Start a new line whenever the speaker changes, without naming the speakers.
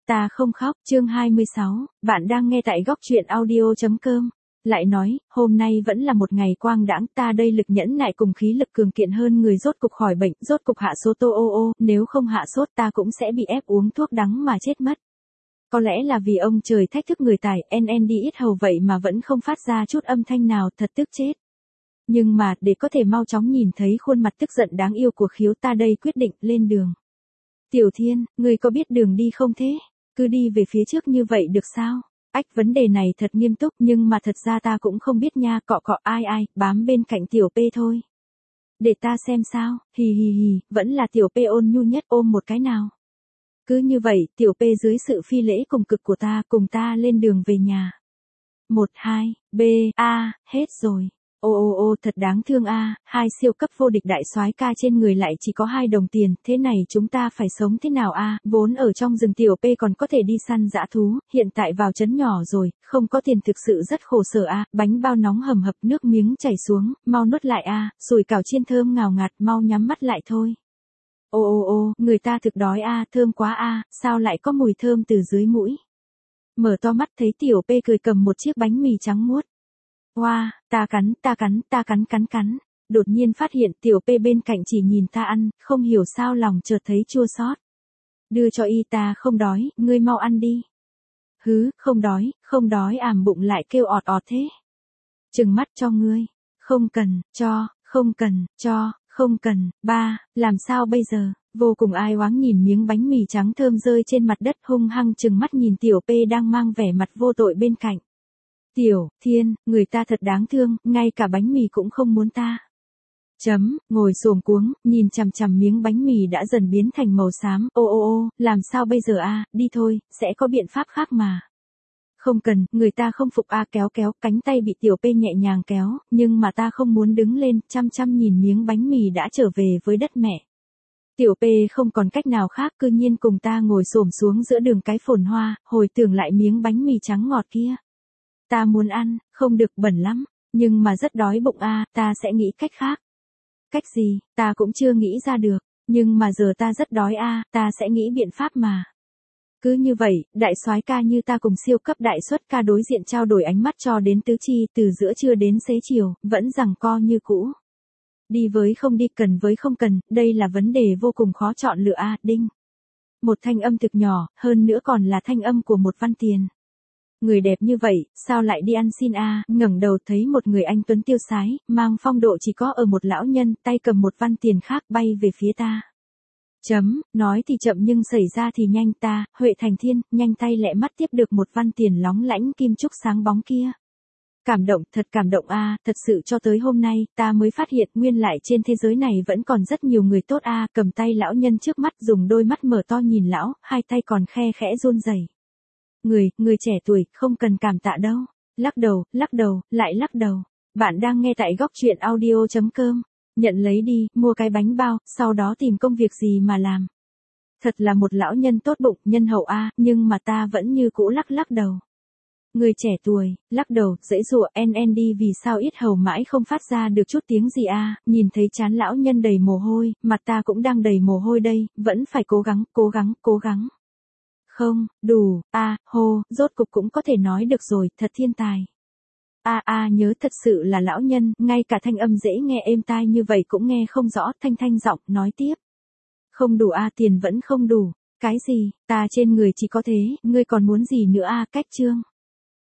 ta không khóc, chương 26, bạn đang nghe tại góc truyện audio.com. Lại nói, hôm nay vẫn là một ngày quang đãng, ta đây lực nhẫn nại cùng khí lực cường kiện hơn người rốt cục khỏi bệnh, rốt cục hạ sốt nếu không hạ sốt ta cũng sẽ bị ép uống thuốc đắng mà chết mất. Có lẽ là vì ông trời thách thức người tài, NN đi ít hầu vậy mà vẫn không phát ra chút âm thanh nào, thật tức chết. Nhưng mà, để có thể mau chóng nhìn thấy khuôn mặt tức giận đáng yêu của Khiếu, ta đây quyết định lên đường. Tiểu Thiên, ngươi có biết đường đi không thế? Cứ đi về phía trước như vậy được sao? Ách, vấn đề này thật nghiêm túc, nhưng mà thật ra ta cũng không biết nha, cọ ai, bám bên cạnh tiểu P thôi. Để ta xem sao, hì, vẫn là tiểu P ôn nhu nhất, ôm một cái nào. Cứ như vậy, tiểu P dưới sự phi lễ cùng cực của ta, cùng ta lên đường về nhà. 1, 2, B, A, hết rồi. Ô, thật đáng thương a, hai siêu cấp vô địch đại soái ca trên người lại chỉ có 2 đồng tiền, thế này chúng ta phải sống thế nào a? Vốn ở trong rừng tiểu P còn có thể đi săn dã thú, hiện tại vào trấn nhỏ rồi, không có tiền thực sự rất khổ sở a, bánh bao nóng hầm hập nước miếng chảy xuống, mau nuốt lại a, sủi cảo chiên thơm ngào ngạt, mau nhắm mắt lại thôi. Ô, người ta thực đói a, thơm quá a, sao lại có mùi thơm từ dưới mũi? Mở to mắt thấy tiểu P cười cầm một chiếc bánh mì trắng muốt. Wow, ta cắn. Đột nhiên phát hiện tiểu P bên cạnh chỉ nhìn ta ăn, không hiểu sao lòng chợt thấy chua xót. Đưa cho y, ta không đói, ngươi mau ăn đi. Hứ, không đói ảm bụng lại kêu ọt thế. Trừng mắt cho ngươi, không cần, ba, làm sao bây giờ? Vô cùng ai oán nhìn miếng bánh mì trắng thơm rơi trên mặt đất, hung hăng trừng mắt nhìn tiểu P đang mang vẻ mặt vô tội bên cạnh. Tiểu Thiên, người ta thật đáng thương, ngay cả bánh mì cũng không muốn ta. Ngồi xổm cuống, nhìn chằm miếng bánh mì đã dần biến thành màu xám, ô, làm sao bây giờ a, đi thôi, sẽ có biện pháp khác mà. Không cần, người ta không phục a, kéo, cánh tay bị tiểu P nhẹ nhàng kéo, nhưng mà ta không muốn đứng lên, chăm nhìn miếng bánh mì đã trở về với đất mẹ. Tiểu P không còn cách nào khác, cư nhiên cùng ta ngồi xổm xuống giữa đường cái phồn hoa, hồi tưởng lại miếng bánh mì trắng ngọt kia. Ta muốn ăn, không được, bẩn lắm, nhưng mà rất đói bụng a, ta sẽ nghĩ cách khác. Cách gì, ta cũng chưa nghĩ ra được, nhưng mà giờ ta rất đói a, ta sẽ nghĩ biện pháp mà. Cứ như vậy, đại soái ca như ta cùng siêu cấp đại xuất ca đối diện trao đổi ánh mắt cho đến tứ chi, từ giữa trưa đến xế chiều, vẫn giằng co như cũ. Đi với không đi, cần với không cần, đây là vấn đề vô cùng khó chọn lựa a, đinh. Một thanh âm thực nhỏ, hơn nữa còn là thanh âm của một văn tiền. Người đẹp như vậy, sao lại đi ăn xin a? Ngẩng đầu thấy một người anh tuấn tiêu sái, mang phong độ chỉ có ở một lão nhân, tay cầm một văn tiền khác bay về phía ta. Nói thì chậm nhưng xảy ra thì nhanh, ta, Huệ Thành Thiên, nhanh tay lẹ mắt tiếp được một văn tiền lóng lánh kim trúc sáng bóng kia. Cảm động, thật cảm động a, thật sự cho tới hôm nay, ta mới phát hiện nguyên lại trên thế giới này vẫn còn rất nhiều người tốt a, cầm tay lão nhân trước mắt, dùng đôi mắt mở to nhìn lão, hai tay còn khe khẽ run rẩy. Người trẻ tuổi, không cần cảm tạ đâu. Lắc đầu, lại lắc đầu. Bạn đang nghe tại góc truyện audio.com. Nhận lấy đi, mua cái bánh bao, sau đó tìm công việc gì mà làm. Thật là một lão nhân tốt bụng, nhân hậu a, nhưng mà ta vẫn như cũ lắc đầu. Người trẻ tuổi, lắc đầu, dãy dụa, NN đi, vì sao yết hầu mãi không phát ra được chút tiếng gì a, nhìn thấy trán lão nhân đầy mồ hôi, mặt ta cũng đang đầy mồ hôi đây, vẫn phải cố gắng. Không, đủ, rốt cục cũng có thể nói được rồi, thật thiên tài. Nhớ thật sự là lão nhân, ngay cả thanh âm dễ nghe êm tai như vậy cũng nghe không rõ, thanh giọng, nói tiếp. Không đủ tiền vẫn không đủ, cái gì, ta trên người chỉ có thế, ngươi còn muốn gì nữa cách chương.